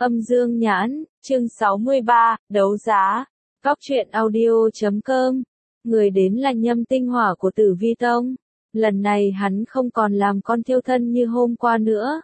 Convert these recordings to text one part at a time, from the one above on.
Âm Dương Nhãn, chương 63, đấu giá. Góc truyện audio.com. Người đến là Nhâm Tinh Hỏa của Tử Vi Tông. Lần này hắn không còn làm con thiêu thân như hôm qua nữa.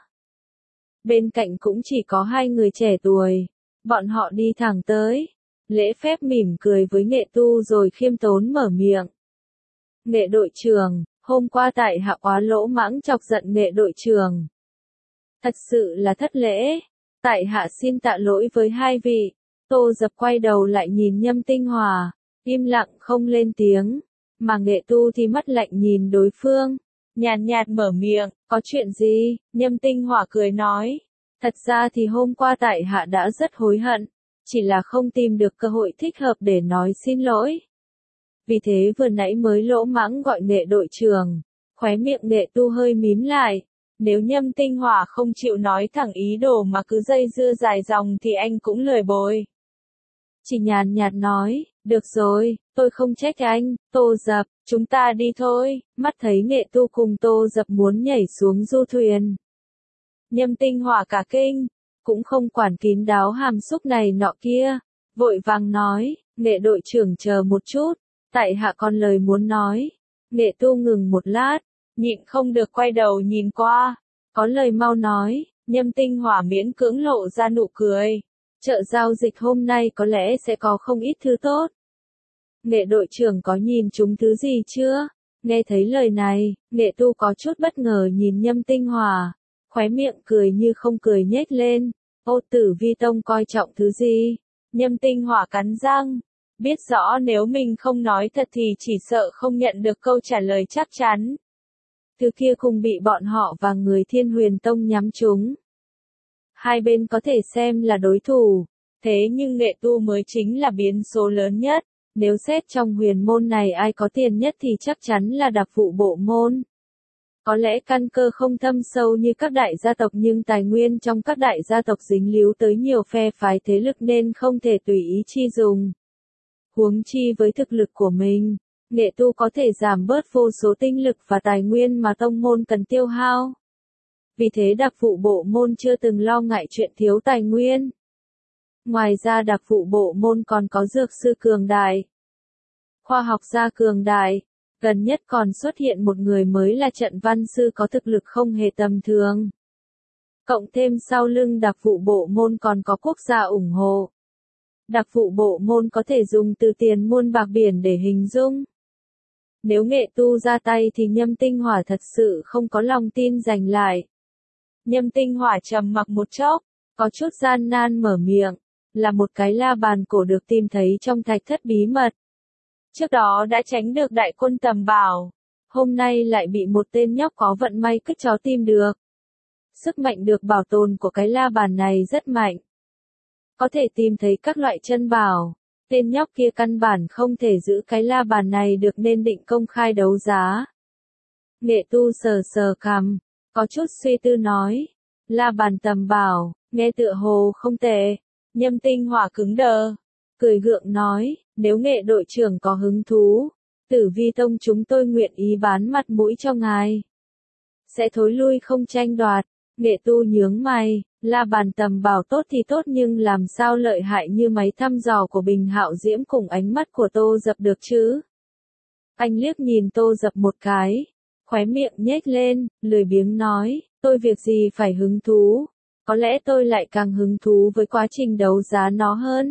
Bên cạnh cũng chỉ có hai người trẻ tuổi. Bọn họ đi thẳng tới. Lễ phép mỉm cười với Nghệ Tu rồi khiêm tốn mở miệng. Nghệ đội trưởng, hôm qua tại hạ quá lỗ mãng chọc giận Nghệ đội trưởng. Thật sự là thất lễ. Tại hạ xin tạ lỗi với hai vị. Tô Dập quay đầu lại nhìn Nhâm Tinh Hỏa, im lặng không lên tiếng, mà Nghệ Tu thì mắt lạnh nhìn đối phương, nhàn nhạt mở miệng, có chuyện gì? Nhâm Tinh Hỏa cười nói, thật ra thì hôm qua tại hạ đã rất hối hận, chỉ là không tìm được cơ hội thích hợp để nói xin lỗi. Vì thế vừa nãy mới lỗ mãng gọi Nghệ đội trưởng. Khóe miệng Nghệ Tu hơi mím lại. Nếu Nhâm Tinh Hỏa không chịu nói thẳng ý đồ mà cứ dây dưa dài dòng thì anh cũng lười bồi. Chỉ nhàn nhạt nói, được rồi, tôi không trách anh, Tô Dập, chúng ta đi thôi. Mắt thấy Nghệ Tu cùng Tô Dập muốn nhảy xuống du thuyền. Nhâm Tinh Hỏa cả kinh, cũng không quản kín đáo hàm xúc này nọ kia, vội vàng nói, Nghệ đội trưởng chờ một chút, tại hạ còn lời muốn nói. Nghệ Tu ngừng một lát, nhịn không được quay đầu nhìn qua, có lời mau nói. Nhâm Tinh Hỏa miễn cưỡng lộ ra nụ cười. Chợ giao dịch hôm nay có lẽ sẽ có không ít thứ tốt. Nghệ đội trưởng có nhìn chúng thứ gì chưa? Nghe thấy lời này, Nghệ Tu có chút bất ngờ nhìn Nhâm Tinh Hỏa, khóe miệng cười như không cười nhếch lên. Ô, Tử Vi Tông coi trọng thứ gì? Nhâm Tinh Hỏa cắn răng, biết rõ nếu mình không nói thật thì chỉ sợ không nhận được câu trả lời chắc chắn. Thứ kia cùng bị bọn họ và người Thiên Huyền Tông nhắm trúng. Hai bên có thể xem là đối thủ, thế nhưng Nghệ Tu mới chính là biến số lớn nhất. Nếu xét trong huyền môn này ai có tiền nhất thì chắc chắn là Đặc Vụ Bộ môn. Có lẽ căn cơ không thâm sâu như các đại gia tộc nhưng tài nguyên trong các đại gia tộc dính líu tới nhiều phe phái thế lực nên không thể tùy ý chi dùng. Huống chi với thực lực của mình, Nghệ Tu có thể giảm bớt vô số tinh lực và tài nguyên mà tông môn cần tiêu hao. Vì thế Đặc Vụ Bộ môn chưa từng lo ngại chuyện thiếu tài nguyên. Ngoài ra Đặc Vụ Bộ môn còn có dược sư cường đại, khoa học gia cường đại, gần nhất còn xuất hiện một người mới là trận văn sư có thực lực không hề tầm thường. Cộng thêm sau lưng Đặc Vụ Bộ môn còn có quốc gia ủng hộ. Đặc Vụ Bộ môn có thể dùng từ tiền muôn bạc biển để hình dung. Nếu Nghệ Tu ra tay thì Nhâm Tinh Hỏa thật sự không có lòng tin giành lại. Nhâm Tinh Hỏa trầm mặc một chốc, có chút gian nan mở miệng, là một cái la bàn cổ được tìm thấy trong thạch thất bí mật. Trước đó đã tránh được đại quân tầm bảo, hôm nay lại bị một tên nhóc có vận may cứt chó tìm được. Sức mạnh được bảo tồn của cái la bàn này rất mạnh. Có thể tìm thấy các loại chân bảo. Tên nhóc kia căn bản không thể giữ cái la bàn này được nên định công khai đấu giá. Nghệ Tu sờ sờ cằm, có chút suy tư nói. La bàn tầm bảo, nghe tựa hồ không tệ. Nhâm Tinh Hỏa cứng đờ, cười gượng nói, nếu Nghệ đội trưởng có hứng thú, Tử Vi Tông chúng tôi nguyện ý bán mặt mũi cho ngài. Sẽ thối lui không tranh đoạt. Nghệ Tu nhướng mày, la bàn tầm bảo tốt thì tốt nhưng làm sao lợi hại như máy thăm dò của Bình Hạo Diễm cùng ánh mắt của Tô Dập được chứ? Anh liếc nhìn Tô Dập một cái, khóe miệng nhếch lên, lười biếng nói, tôi việc gì phải hứng thú, có lẽ tôi lại càng hứng thú với quá trình đấu giá nó hơn.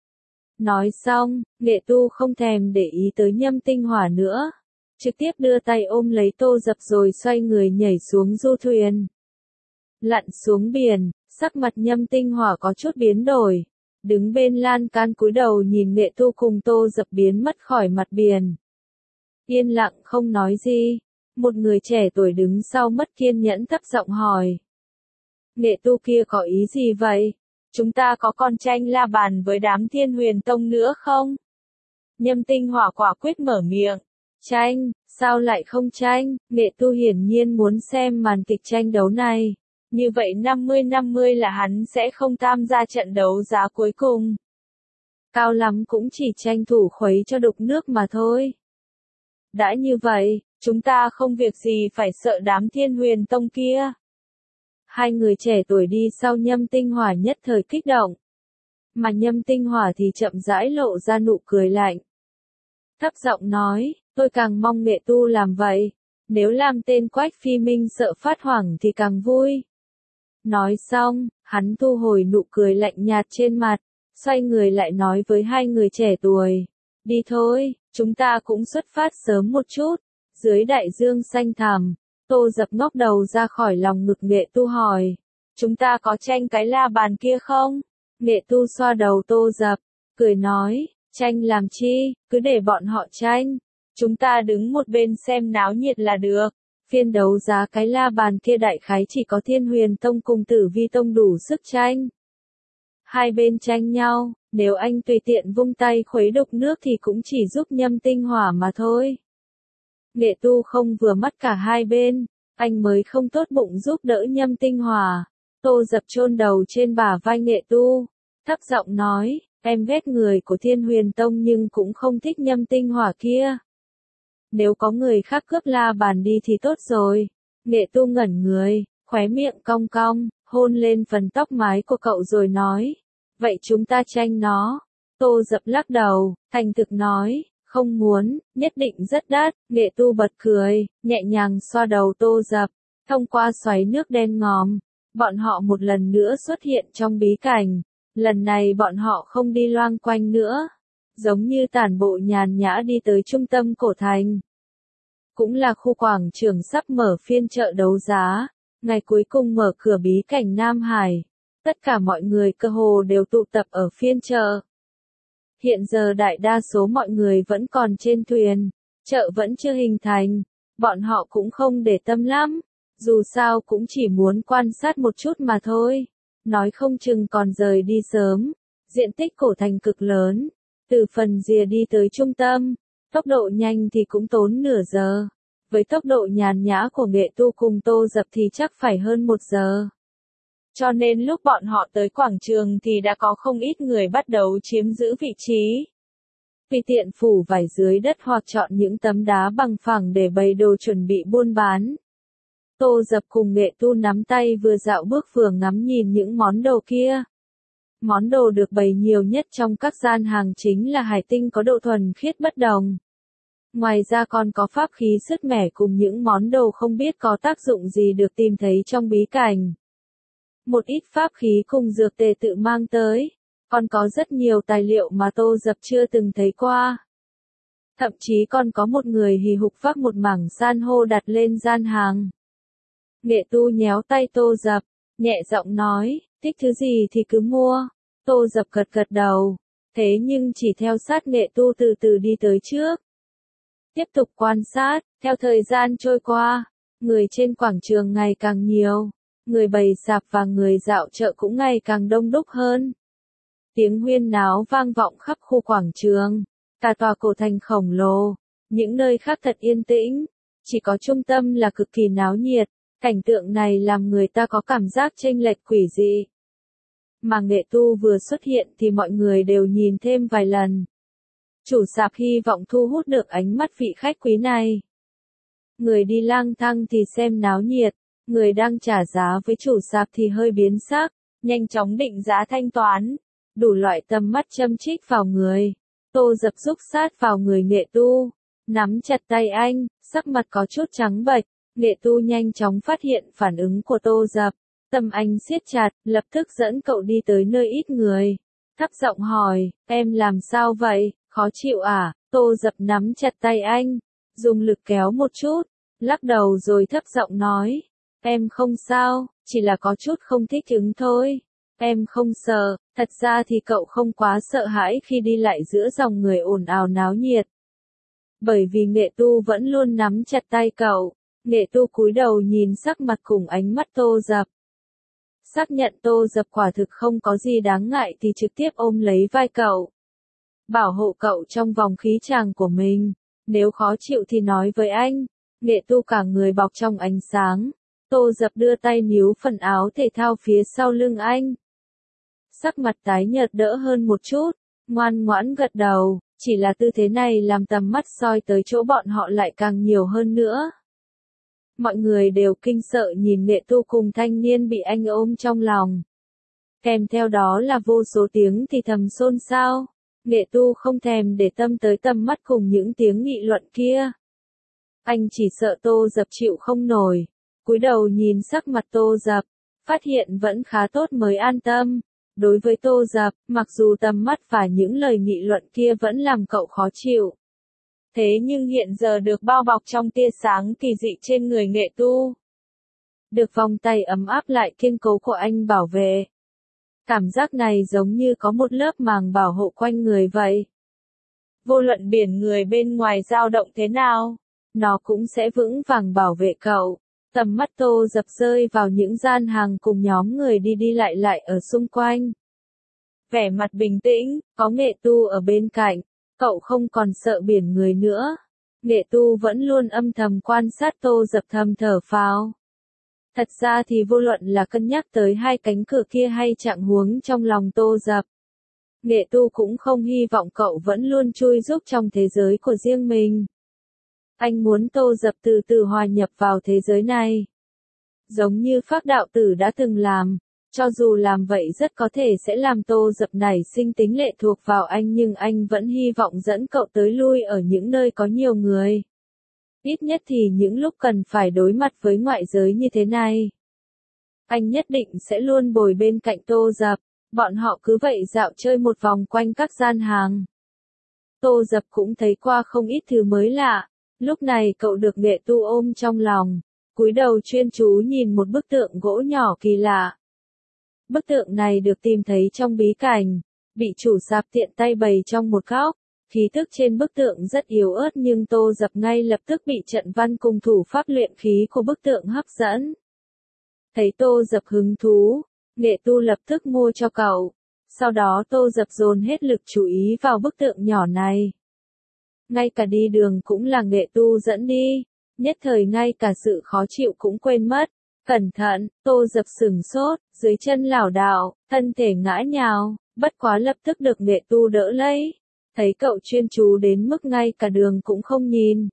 Nói xong, Nghệ Tu không thèm để ý tới Nhâm Tinh Hỏa nữa, trực tiếp đưa tay ôm lấy Tô Dập rồi xoay người nhảy xuống du thuyền. Lặn xuống biển, sắc mặt Nhâm Tinh Hỏa có chút biến đổi, đứng bên lan can cúi đầu nhìn Nghệ Tu cùng Tô Dập biến mất khỏi mặt biển. Yên lặng không nói gì, một người trẻ tuổi đứng sau mất kiên nhẫn thấp giọng hỏi. Nghệ Tu kia có ý gì vậy? Chúng ta có còn tranh la bàn với đám Thiên Huyền Tông nữa không? Nhâm Tinh Hỏa quả quyết mở miệng. Tranh, sao lại không tranh? Nghệ Tu hiển nhiên muốn xem màn kịch tranh đấu này. Như vậy 50-50 là hắn sẽ không tham gia trận đấu giá cuối cùng. Cao lắm cũng chỉ tranh thủ khuấy cho đục nước mà thôi. Đã như vậy, chúng ta không việc gì phải sợ đám Thiên Huyền Tông kia. Hai người trẻ tuổi đi sau Nhâm Tinh Hỏa nhất thời kích động. Mà Nhâm Tinh Hỏa thì chậm rãi lộ ra nụ cười lạnh. Thấp giọng nói, tôi càng mong Nghệ Tu làm vậy. Nếu làm tên Quách Phi Minh sợ phát hoảng thì càng vui. Nói xong, hắn thu hồi nụ cười lạnh nhạt trên mặt, xoay người lại nói với hai người trẻ tuổi. Đi thôi, chúng ta cũng xuất phát sớm một chút. Dưới đại dương xanh thẳm, Tô Dập ngóc đầu ra khỏi lòng ngực Nghệ Tu hỏi. Chúng ta có tranh cái la bàn kia không? Nghệ Tu xoa đầu Tô Dập, cười nói, tranh làm chi, cứ để bọn họ tranh. Chúng ta đứng một bên xem náo nhiệt là được. Phiên đấu giá cái la bàn kia đại khái chỉ có Thiên Huyền Tông cùng Tử Vi Tông đủ sức tranh. Hai bên tranh nhau, nếu anh tùy tiện vung tay khuấy đục nước thì cũng chỉ giúp Nhâm Tinh Hỏa mà thôi. Nghệ Tu không vừa mắt cả hai bên, anh mới không tốt bụng giúp đỡ Nhâm Tinh Hỏa. Tô Dập chôn đầu trên bả vai Nghệ Tu, thấp giọng nói, em ghét người của Thiên Huyền Tông nhưng cũng không thích Nhâm Tinh Hỏa kia. Nếu có người khác cướp la bàn đi thì tốt rồi. Nghệ Tu ngẩn người, khóe miệng cong cong, hôn lên phần tóc mái của cậu rồi nói. Vậy chúng ta tranh nó. Tô Dập lắc đầu, thành thực nói, không muốn, nhất định rất đắt. Nghệ Tu bật cười, nhẹ nhàng xoa đầu Tô Dập. Thông qua xoáy nước đen ngòm, bọn họ một lần nữa xuất hiện trong bí cảnh. Lần này bọn họ không đi loang quanh nữa. Giống như tản bộ nhàn nhã đi tới trung tâm cổ thành. Cũng là khu quảng trường sắp mở phiên chợ đấu giá, ngày cuối cùng mở cửa bí cảnh Nam Hải. Tất cả mọi người cơ hồ đều tụ tập ở phiên chợ. Hiện giờ đại đa số mọi người vẫn còn trên thuyền, chợ vẫn chưa hình thành, bọn họ cũng không để tâm lắm, dù sao cũng chỉ muốn quan sát một chút mà thôi. Nói không chừng còn rời đi sớm, diện tích cổ thành cực lớn, từ phần rìa đi tới trung tâm, tốc độ nhanh thì cũng tốn nửa giờ, với tốc độ nhàn nhã của Nghệ Tu cùng Tô Dập thì chắc phải hơn 1 giờ. Cho nên lúc bọn họ tới quảng trường thì đã có không ít người bắt đầu chiếm giữ vị trí. Tùy tiện phủ vải dưới đất hoặc chọn những tấm đá bằng phẳng để bày đồ chuẩn bị buôn bán. Tô Dập cùng Nghệ Tu nắm tay vừa dạo bước vừa ngắm nhìn những món đồ kia. Món đồ được bày nhiều nhất trong các gian hàng chính là hải tinh có độ thuần khiết bất đồng. Ngoài ra còn có pháp khí sứt mẻ cùng những món đồ không biết có tác dụng gì được tìm thấy trong bí cảnh. Một ít pháp khí cùng dược tề tự mang tới, còn có rất nhiều tài liệu mà Tô Dập chưa từng thấy qua. Thậm chí còn có một người hì hục vác một mảng san hô đặt lên gian hàng. Nghệ Tu nhéo tay Tô Dập, nhẹ giọng nói, thích thứ gì thì cứ mua. Tô Dập gật gật đầu, thế nhưng chỉ theo sát Nghệ Tu từ từ đi tới trước. Tiếp tục quan sát, theo thời gian trôi qua, người trên quảng trường ngày càng nhiều, người bày sạp và người dạo chợ cũng ngày càng đông đúc hơn. Tiếng huyên náo vang vọng khắp khu quảng trường, cả tòa cổ thành khổng lồ, những nơi khác thật yên tĩnh, chỉ có trung tâm là cực kỳ náo nhiệt, cảnh tượng này làm người ta có cảm giác chênh lệch quỷ dị. Mà Nghệ Tu vừa xuất hiện thì mọi người đều nhìn thêm vài lần. Chủ sạp hy vọng thu hút được ánh mắt vị khách quý này. Người đi lang thang thì xem náo nhiệt, người đang trả giá với chủ sạp thì hơi biến sắc, nhanh chóng định giá thanh toán. Đủ loại tầm mắt châm chích vào người. Tô Dập rúc sát vào người Nghệ Tu, nắm chặt tay anh, sắc mặt có chút trắng bệch. Nghệ Tu nhanh chóng phát hiện phản ứng của Tô Dập, tâm anh siết chặt, lập tức dẫn cậu đi tới nơi ít người. Thấp giọng hỏi, em làm sao vậy, khó chịu à? Tô Dập nắm chặt tay anh, dùng lực kéo một chút, lắc đầu rồi thấp giọng nói, em không sao, chỉ là có chút không thích ứng thôi. Em không sợ, thật ra thì cậu không quá sợ hãi khi đi lại giữa dòng người ồn ào náo nhiệt. Bởi vì Nghệ Tu vẫn luôn nắm chặt tay cậu, Nghệ Tu cúi đầu nhìn sắc mặt cùng ánh mắt Tô Dập. Xác nhận Tô Dập quả thực không có gì đáng ngại thì trực tiếp ôm lấy vai cậu. Bảo hộ cậu trong vòng khí tràng của mình, nếu khó chịu thì nói với anh. Nghệ Tu cả người bọc trong ánh sáng, Tô Dập đưa tay níu phần áo thể thao phía sau lưng anh. Sắc mặt tái nhợt đỡ hơn một chút, ngoan ngoãn gật đầu, chỉ là tư thế này làm tầm mắt soi tới chỗ bọn họ lại càng nhiều hơn nữa. Mọi người đều kinh sợ nhìn Nghệ Tu cùng thanh niên bị anh ôm trong lòng. Kèm theo đó là vô số tiếng thì thầm xôn xao. Nghệ Tu không thèm để tâm tới tầm mắt cùng những tiếng nghị luận kia. Anh chỉ sợ Tô Dập chịu không nổi. Cúi đầu nhìn sắc mặt Tô Dập, phát hiện vẫn khá tốt mới an tâm. Đối với Tô Dập, mặc dù tầm mắt và những lời nghị luận kia vẫn làm cậu khó chịu. Thế nhưng hiện giờ được bao bọc trong tia sáng kỳ dị trên người Nghệ Tu. Được vòng tay ấm áp lại kiên cố của anh bảo vệ. Cảm giác này giống như có một lớp màng bảo hộ quanh người vậy. Vô luận biển người bên ngoài dao động thế nào, nó cũng sẽ vững vàng bảo vệ cậu. Tầm mắt Tô Dập rơi vào những gian hàng cùng nhóm người đi đi lại lại ở xung quanh. Vẻ mặt bình tĩnh, có Nghệ Tu ở bên cạnh, cậu không còn sợ biển người nữa. Nghệ Tu vẫn luôn âm thầm quan sát Tô Dập thầm thở phào. Thật ra thì vô luận là cân nhắc tới hai cánh cửa kia hay trạng huống trong lòng Tô Dập, Nghệ Tu cũng không hy vọng cậu vẫn luôn chui rúc trong thế giới của riêng mình. Anh muốn Tô Dập từ từ hòa nhập vào thế giới này. Giống như Phác đạo tử đã từng làm, cho dù làm vậy rất có thể sẽ làm Tô Dập nảy sinh tính lệ thuộc vào anh nhưng anh vẫn hy vọng dẫn cậu tới lui ở những nơi có nhiều người. Ít nhất thì những lúc cần phải đối mặt với ngoại giới như thế này. Anh nhất định sẽ luôn bồi bên cạnh Tô Dập. Bọn họ cứ vậy dạo chơi một vòng quanh các gian hàng. Tô Dập cũng thấy qua không ít thứ mới lạ. Lúc này cậu được Nghệ Tu ôm trong lòng, cúi đầu chuyên chú nhìn một bức tượng gỗ nhỏ kỳ lạ. Bức tượng này được tìm thấy trong bí cảnh, bị chủ sạp tiện tay bày trong một góc. Khí tức trên bức tượng rất yếu ớt nhưng Tô Dập ngay lập tức bị trận văn cùng thủ pháp luyện khí của bức tượng hấp dẫn. Thấy Tô Dập hứng thú, Nghệ Tu lập tức mua cho cậu. Sau đó Tô Dập dồn hết lực chú ý vào bức tượng nhỏ này. Ngay cả đi đường cũng là Nghệ Tu dẫn đi, nhất thời ngay cả sự khó chịu cũng quên mất. Cẩn thận, Tô Dập sửng sốt, dưới chân lảo đảo, thân thể ngã nhào, bất quá lập tức được Nghệ Tu đỡ lấy. Thấy cậu chuyên chú đến mức ngay cả đường cũng không nhìn.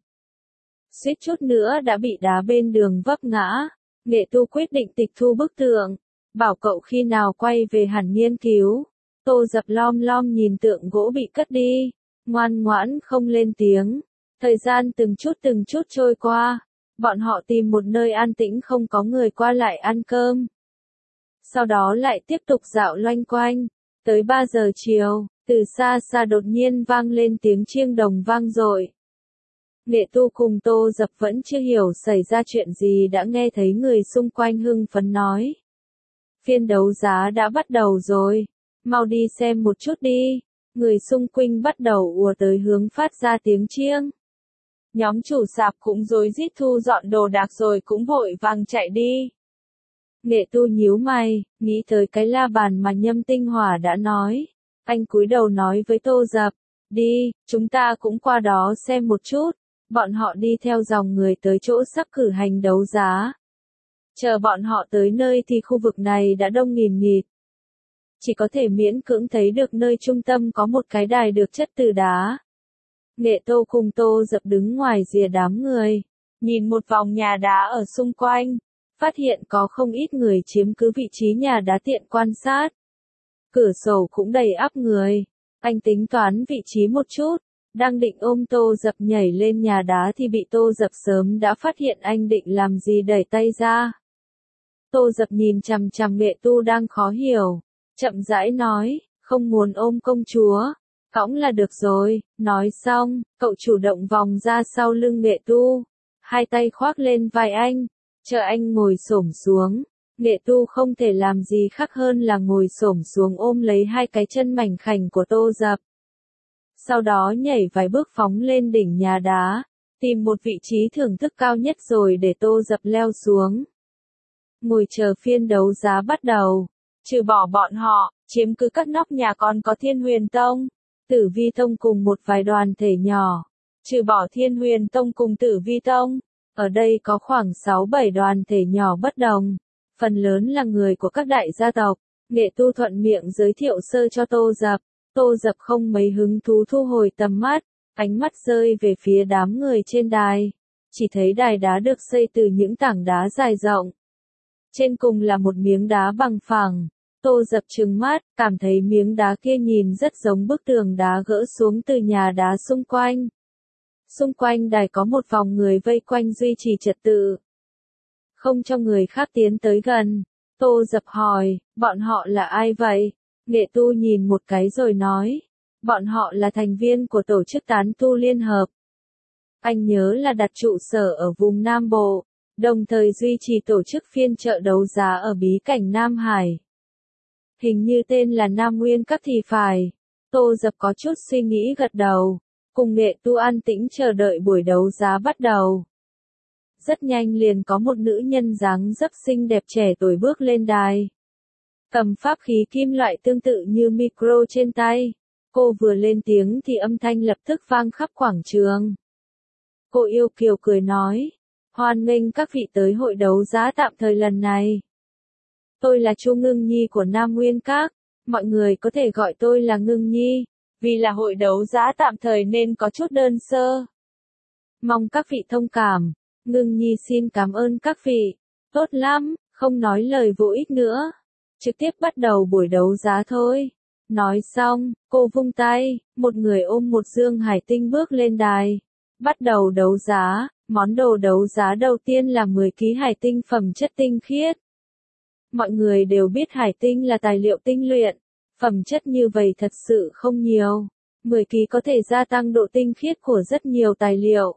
Suýt chút nữa đã bị đá bên đường vấp ngã. Nghệ Tu quyết định tịch thu bức tượng, bảo cậu khi nào quay về hẳn nghiên cứu. Tô Dập lom lom nhìn tượng gỗ bị cất đi, ngoan ngoãn không lên tiếng. Thời gian từng chút trôi qua, bọn họ tìm một nơi an tĩnh không có người qua lại ăn cơm. Sau đó lại tiếp tục dạo loanh quanh, tới 3 giờ chiều. Từ xa xa đột nhiên vang lên tiếng chiêng đồng vang dội. Nghệ Tu cùng Tô Dập vẫn chưa hiểu xảy ra chuyện gì đã nghe thấy người xung quanh hưng phấn nói. Phiên đấu giá đã bắt đầu rồi, mau đi xem một chút đi. Người xung quanh bắt đầu ùa tới hướng phát ra tiếng chiêng. Nhóm chủ sạp cũng rối rít thu dọn đồ đạc rồi cũng vội vàng chạy đi. Nghệ Tu nhíu mày, nghĩ tới cái la bàn mà Nhâm Tinh Hỏa đã nói. Anh cúi đầu nói với Tô Dập, đi, chúng ta cũng qua đó xem một chút. Bọn họ đi theo dòng người tới chỗ sắp cử hành đấu giá. Chờ bọn họ tới nơi thì khu vực này đã đông nghìn nghịt. Chỉ có thể miễn cưỡng thấy được nơi trung tâm có một cái đài được chất từ đá. Nghệ Tu cùng Tô Dập đứng ngoài rìa đám người, nhìn một vòng nhà đá ở xung quanh, phát hiện có không ít người chiếm cứ vị trí nhà đá tiện quan sát. Cửa sổ cũng đầy ắp người. Anh tính toán vị trí một chút, đang định ôm Tô Dập nhảy lên nhà đá thì bị Tô Dập sớm đã phát hiện anh định làm gì đẩy tay ra. Tô Dập nhìn chằm chằm Nghệ Tu đang khó hiểu, chậm rãi nói, không muốn ôm công chúa, cõng là được rồi. Nói xong, cậu chủ động vòng ra sau lưng Nghệ Tu, hai tay khoác lên vai anh, chờ anh ngồi xổm xuống. Nghệ Tu không thể làm gì khác hơn là ngồi xổm xuống ôm lấy hai cái chân mảnh khảnh của Tô Dập. Sau đó nhảy vài bước phóng lên đỉnh nhà đá, tìm một vị trí thưởng thức cao nhất rồi để Tô Dập leo xuống. Ngồi chờ phiên đấu giá bắt đầu. Trừ bỏ bọn họ, chiếm cứ các nóc nhà còn có Thiên Huyền Tông, Tử Vi Tông cùng một vài đoàn thể nhỏ. Trừ bỏ Thiên Huyền Tông cùng Tử Vi Tông, ở đây có khoảng 6-7 đoàn thể nhỏ bất đồng. Phần lớn là người của các đại gia tộc. Nghệ Tu thuận miệng giới thiệu sơ cho Tô Dập. Tô Dập không mấy hứng thú thu hồi tầm mắt, ánh mắt rơi về phía đám người trên đài. chỉ thấy đài đá được xây từ những tảng đá dài rộng. Trên cùng là một miếng đá bằng phẳng. Tô Dập trừng mắt, cảm thấy miếng đá kia nhìn rất giống bức tường đá gỡ xuống từ nhà đá xung quanh. Xung quanh đài có một vòng người vây quanh duy trì trật tự, không cho người khác tiến tới gần. Tô Dập hỏi, bọn họ là ai vậy? Nghệ Tu nhìn một cái rồi nói, bọn họ là thành viên của tổ chức tán tu liên hợp. Anh nhớ là đặt trụ sở ở vùng Nam Bộ, đồng thời duy trì tổ chức phiên chợ đấu giá ở bí cảnh Nam Hải. Hình như tên là Nam Nguyên Các thì phải. Tô Dập có chút suy nghĩ gật đầu, cùng Nghệ Tu an tĩnh chờ đợi buổi đấu giá bắt đầu. Rất nhanh liền có một nữ nhân dáng dấp xinh đẹp trẻ tuổi bước lên đài. Cầm pháp khí kim loại tương tự như micro trên tay. Cô vừa lên tiếng thì âm thanh lập tức vang khắp quảng trường. Cô yêu kiều cười nói, hoan nghênh các vị tới hội đấu giá tạm thời lần này. Tôi là Chu Ngưng Nhi của Nam Nguyên Các, mọi người có thể gọi tôi là Ngưng Nhi, vì là hội đấu giá tạm thời nên có chút đơn sơ. Mong các vị thông cảm, Ngưng Nhi xin cảm ơn các vị, tốt lắm, không nói lời vô ích nữa. Trực tiếp bắt đầu buổi đấu giá thôi. Nói xong, cô vung tay, một người ôm một dương hải tinh bước lên đài. Bắt đầu đấu giá, món đồ đấu giá đầu tiên là 10 ký hải tinh phẩm chất tinh khiết. Mọi người đều biết hải tinh là tài liệu tinh luyện, phẩm chất như vậy thật sự không nhiều. 10 ký có thể gia tăng độ tinh khiết của rất nhiều tài liệu.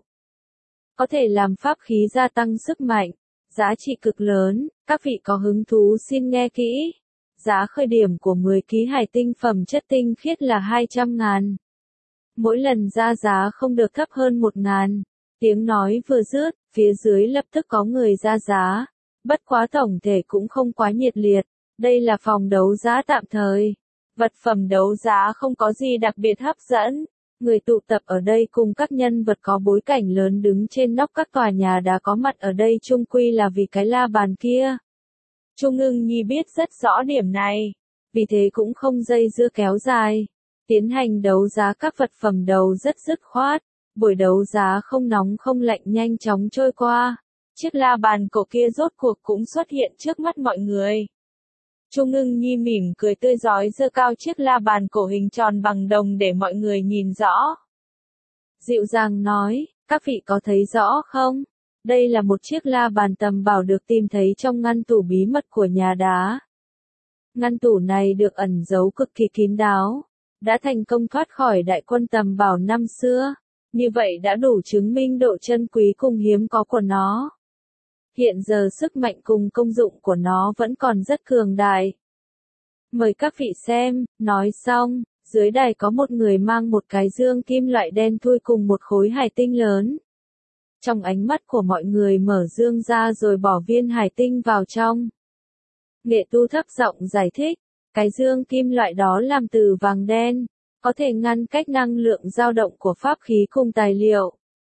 Có thể làm pháp khí gia tăng sức mạnh, giá trị cực lớn, các vị có hứng thú xin nghe kỹ. Giá khởi điểm của 10 ký hải tinh phẩm chất tinh khiết là 200.000. Mỗi lần ra giá không được thấp hơn 1.000. Tiếng nói vừa dứt, phía dưới lập tức có người ra giá. Bất quá tổng thể cũng không quá nhiệt liệt. Đây là phòng đấu giá tạm thời. Vật phẩm đấu giá không có gì đặc biệt hấp dẫn. Người tụ tập ở đây cùng các nhân vật có bối cảnh lớn đứng trên nóc các tòa nhà đã có mặt ở đây chung quy là vì cái la bàn kia. Chu Ngưng Nhi biết rất rõ điểm này, vì thế cũng không dây dưa kéo dài. Tiến hành đấu giá các vật phẩm đầu rất dứt khoát, buổi đấu giá không nóng không lạnh nhanh chóng trôi qua. Chiếc la bàn cổ kia rốt cuộc cũng xuất hiện trước mắt mọi người. Chu Ngưng Nhi mỉm cười tươi rói giơ cao chiếc la bàn cổ hình tròn bằng đồng để mọi người nhìn rõ. Dịu dàng nói, các vị có thấy rõ không? Đây là một chiếc la bàn tầm bảo được tìm thấy trong ngăn tủ bí mật của nhà đá. Ngăn tủ này được ẩn giấu cực kỳ kín đáo, đã thành công thoát khỏi đại quân tầm bảo năm xưa. Như vậy đã đủ chứng minh độ chân quý cùng hiếm có của nó. Hiện giờ sức mạnh cùng công dụng của nó vẫn còn rất cường đại. Mời các vị xem, nói xong, dưới đài có một người mang một cái dương kim loại đen thui cùng một khối hải tinh lớn. Trong ánh mắt của mọi người mở dương ra rồi bỏ viên hải tinh vào trong. Nghệ Tu thấp giọng giải thích, cái dương kim loại đó làm từ vàng đen, có thể ngăn cách năng lượng dao động của pháp khí cùng tài liệu.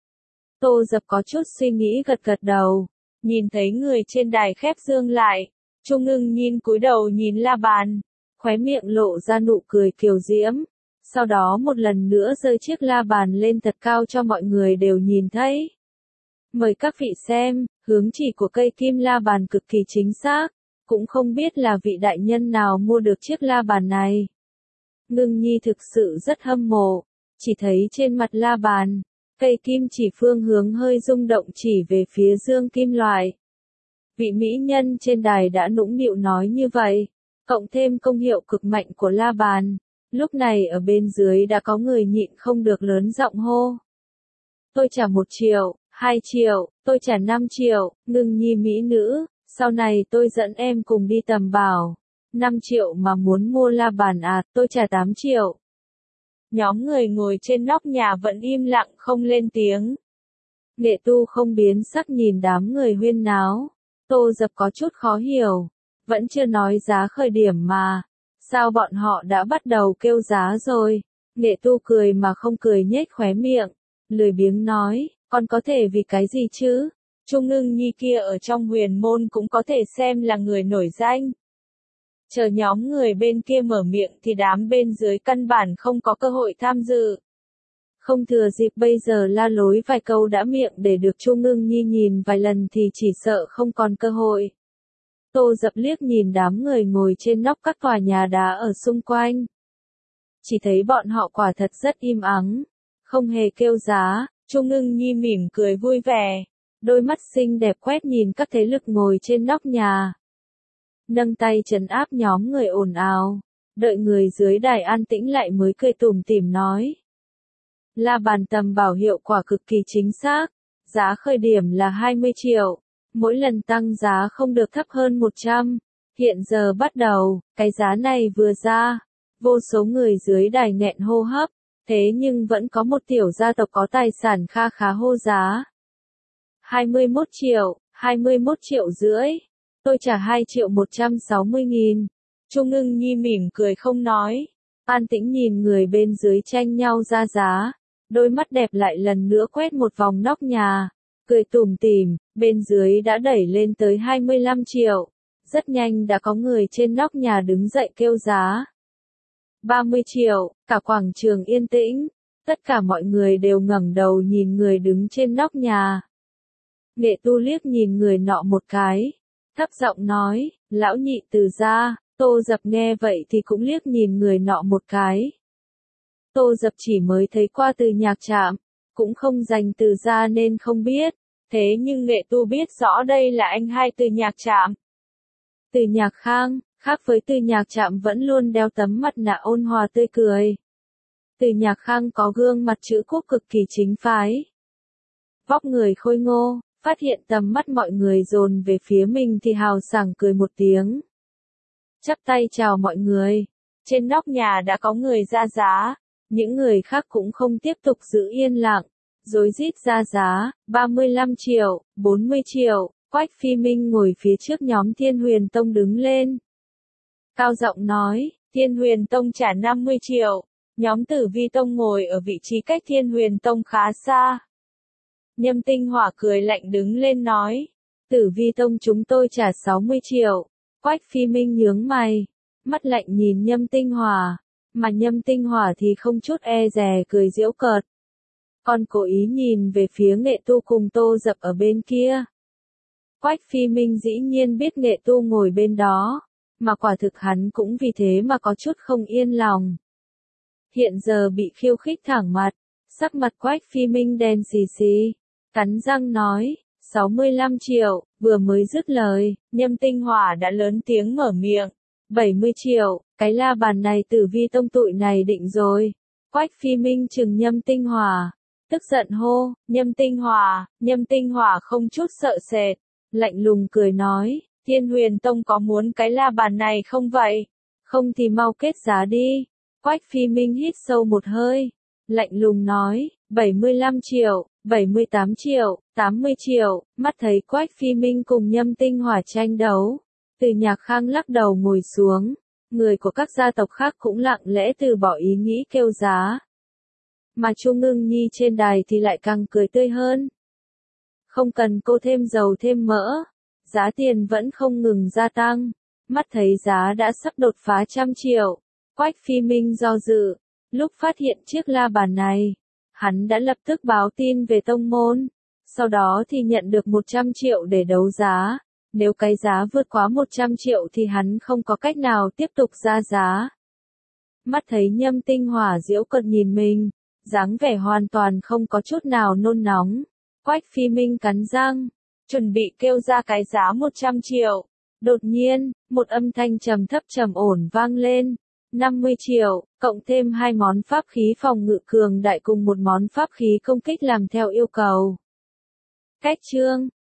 Tô Dập có chút suy nghĩ gật gật đầu, nhìn thấy người trên đài khép dương lại, Chu Ngưng nhìn cúi đầu nhìn la bàn, khóe miệng lộ ra nụ cười kiều diễm, sau đó một lần nữa giơ chiếc la bàn lên thật cao cho mọi người đều nhìn thấy. Mời các vị xem, hướng chỉ của cây kim la bàn cực kỳ chính xác, cũng không biết là vị đại nhân nào mua được chiếc la bàn này. Ngưng Nhi thực sự rất hâm mộ, chỉ thấy trên mặt la bàn, cây kim chỉ phương hướng hơi rung động chỉ về phía dương kim loại. Vị mỹ nhân trên đài đã nũng nịu nói như vậy, cộng thêm công hiệu cực mạnh của la bàn, lúc này ở bên dưới đã có người nhịn không được lớn giọng hô. Tôi trả 1 triệu, 2 triệu, tôi trả 5 triệu, Ngưng Nhi mỹ nữ, sau này tôi dẫn em cùng đi tầm bảo. 5 triệu mà muốn mua la bàn à, tôi trả 8 triệu. Nhóm người ngồi trên nóc nhà vẫn im lặng không lên tiếng. Nghệ Tu không biến sắc nhìn đám người huyên náo. Tô Dập có chút khó hiểu. Vẫn chưa nói giá khởi điểm mà. Sao bọn họ đã bắt đầu kêu giá rồi? Nghệ Tu cười mà không cười nhếch khóe miệng. Lười biếng nói, con có thể vì cái gì chứ? Chu Ngưng Nhi kia ở trong huyền môn cũng có thể xem là người nổi danh. Chờ nhóm người bên kia mở miệng thì đám bên dưới căn bản không có cơ hội tham dự. Không thừa dịp bây giờ la lối vài câu đã miệng để được Chu Ngưng Nhi nhìn vài lần thì chỉ sợ không còn cơ hội. Tô Dập liếc nhìn đám người ngồi trên nóc các tòa nhà đá ở xung quanh. Chỉ thấy bọn họ quả thật rất im ắng, không hề kêu giá. Chu Ngưng Nhi mỉm cười vui vẻ, đôi mắt xinh đẹp quét nhìn các thế lực ngồi trên nóc nhà. Nâng tay trấn áp nhóm người ồn ào, đợi người dưới đài an tĩnh lại mới cười tủm tỉm nói. La Bàn Tầm bảo hiệu quả cực kỳ chính xác, giá khởi điểm là 20 triệu, mỗi lần tăng giá không được thấp hơn 100. Hiện giờ bắt đầu, cái giá này vừa ra, vô số người dưới đài nghẹn hô hấp, thế nhưng vẫn có một tiểu gia tộc có tài sản kha khá hô giá. 21 triệu, 21 triệu rưỡi, tôi trả 2 triệu 160 nghìn. Chu Ngưng Nhi mỉm cười không nói, an tĩnh nhìn người bên dưới tranh nhau ra giá, đôi mắt đẹp lại lần nữa quét một vòng nóc nhà, cười tủm tỉm, bên dưới đã đẩy lên tới 25 triệu, rất nhanh đã có người trên nóc nhà đứng dậy kêu giá. 30 triệu, cả quảng trường yên tĩnh, tất cả mọi người đều ngẩng đầu nhìn người đứng trên nóc nhà. Nghệ Tu liếc nhìn người nọ một cái, thấp giọng nói, lão nhị Từ gia. Tô Dập nghe vậy thì cũng liếc nhìn người nọ một cái. Tô Dập chỉ mới thấy qua Từ Nhạc Trạm, cũng không dành Từ gia nên không biết, thế nhưng Nghệ Tu biết rõ đây là anh hai Từ Nhạc Trạm. Từ Nhạc Khang, khác với Từ Nhạc Trạm vẫn luôn đeo tấm mặt nạ ôn hòa tươi cười. Từ Nhạc Khang có gương mặt chữ quốc cực kỳ chính phái. Vóc người khôi ngô, phát hiện tầm mắt mọi người dồn về phía mình thì hào sảng cười một tiếng. Chắp tay chào mọi người. Trên nóc nhà đã có người ra giá, những người khác cũng không tiếp tục giữ yên lặng, rối rít ra giá, 35 triệu, 40 triệu, Quách Phi Minh ngồi phía trước nhóm Thiên Huyền Tông đứng lên. Cao giọng nói, Thiên Huyền Tông trả 50 triệu, nhóm Tử Vi Tông ngồi ở vị trí cách Thiên Huyền Tông khá xa. Nhâm Tinh Hỏa cười lạnh đứng lên nói, Tử Vi Tông chúng tôi trả 60 triệu. Quách Phi Minh nhướng mày, mắt lạnh nhìn Nhâm Tinh Hỏa, mà Nhâm Tinh Hỏa thì không chút e dè cười giễu cợt. Còn cố ý nhìn về phía Nghệ Tu cùng Tô Dập ở bên kia. Quách Phi Minh dĩ nhiên biết Nghệ Tu ngồi bên đó, mà quả thực hắn cũng vì thế mà có chút không yên lòng. Hiện giờ bị khiêu khích thẳng mặt, sắc mặt Quách Phi Minh đen xì xì, cắn răng nói, 65 triệu, vừa mới dứt lời, Nhâm Tinh Hỏa đã lớn tiếng mở miệng, 70 triệu, cái la bàn này Tử Vi Tông tụi này định rồi. Quách Phi Minh trừng Nhâm Tinh Hỏa, tức giận hô, Nhâm Tinh Hỏa không chút sợ sệt, lạnh lùng cười nói, Thiên Huyền Tông có muốn cái la bàn này không vậy? Không thì mau kết giá đi. Quách Phi Minh hít sâu một hơi, lạnh lùng nói, 75 triệu, 78 triệu, 80 triệu, mắt thấy Quách Phi Minh cùng Nhâm Tinh Hỏa tranh đấu. Từ Nhạc Khang lắc đầu ngồi xuống, người của các gia tộc khác cũng lặng lẽ từ bỏ ý nghĩ kêu giá. Mà Chu Ngưng Nhi trên đài thì lại càng cười tươi hơn. Không cần cô thêm dầu thêm mỡ, giá tiền vẫn không ngừng gia tăng, mắt thấy giá đã sắp đột phá 100 triệu. Quách Phi Minh do dự, lúc phát hiện chiếc la bàn này, hắn đã lập tức báo tin về tông môn, sau đó thì nhận được 100 triệu để đấu giá, nếu cái giá vượt quá 100 triệu thì hắn không có cách nào tiếp tục ra giá. Mắt thấy Nhâm Tinh Hỏa giễu cợt nhìn mình, dáng vẻ hoàn toàn không có chút nào nôn nóng, Quách Phi Minh cắn răng, chuẩn bị kêu ra cái giá 100 triệu. Đột nhiên, một âm thanh trầm thấp trầm ổn vang lên. 50 triệu, cộng thêm 2 món pháp khí phòng ngự cường đại cùng một món pháp khí công kích làm theo yêu cầu. Cách chương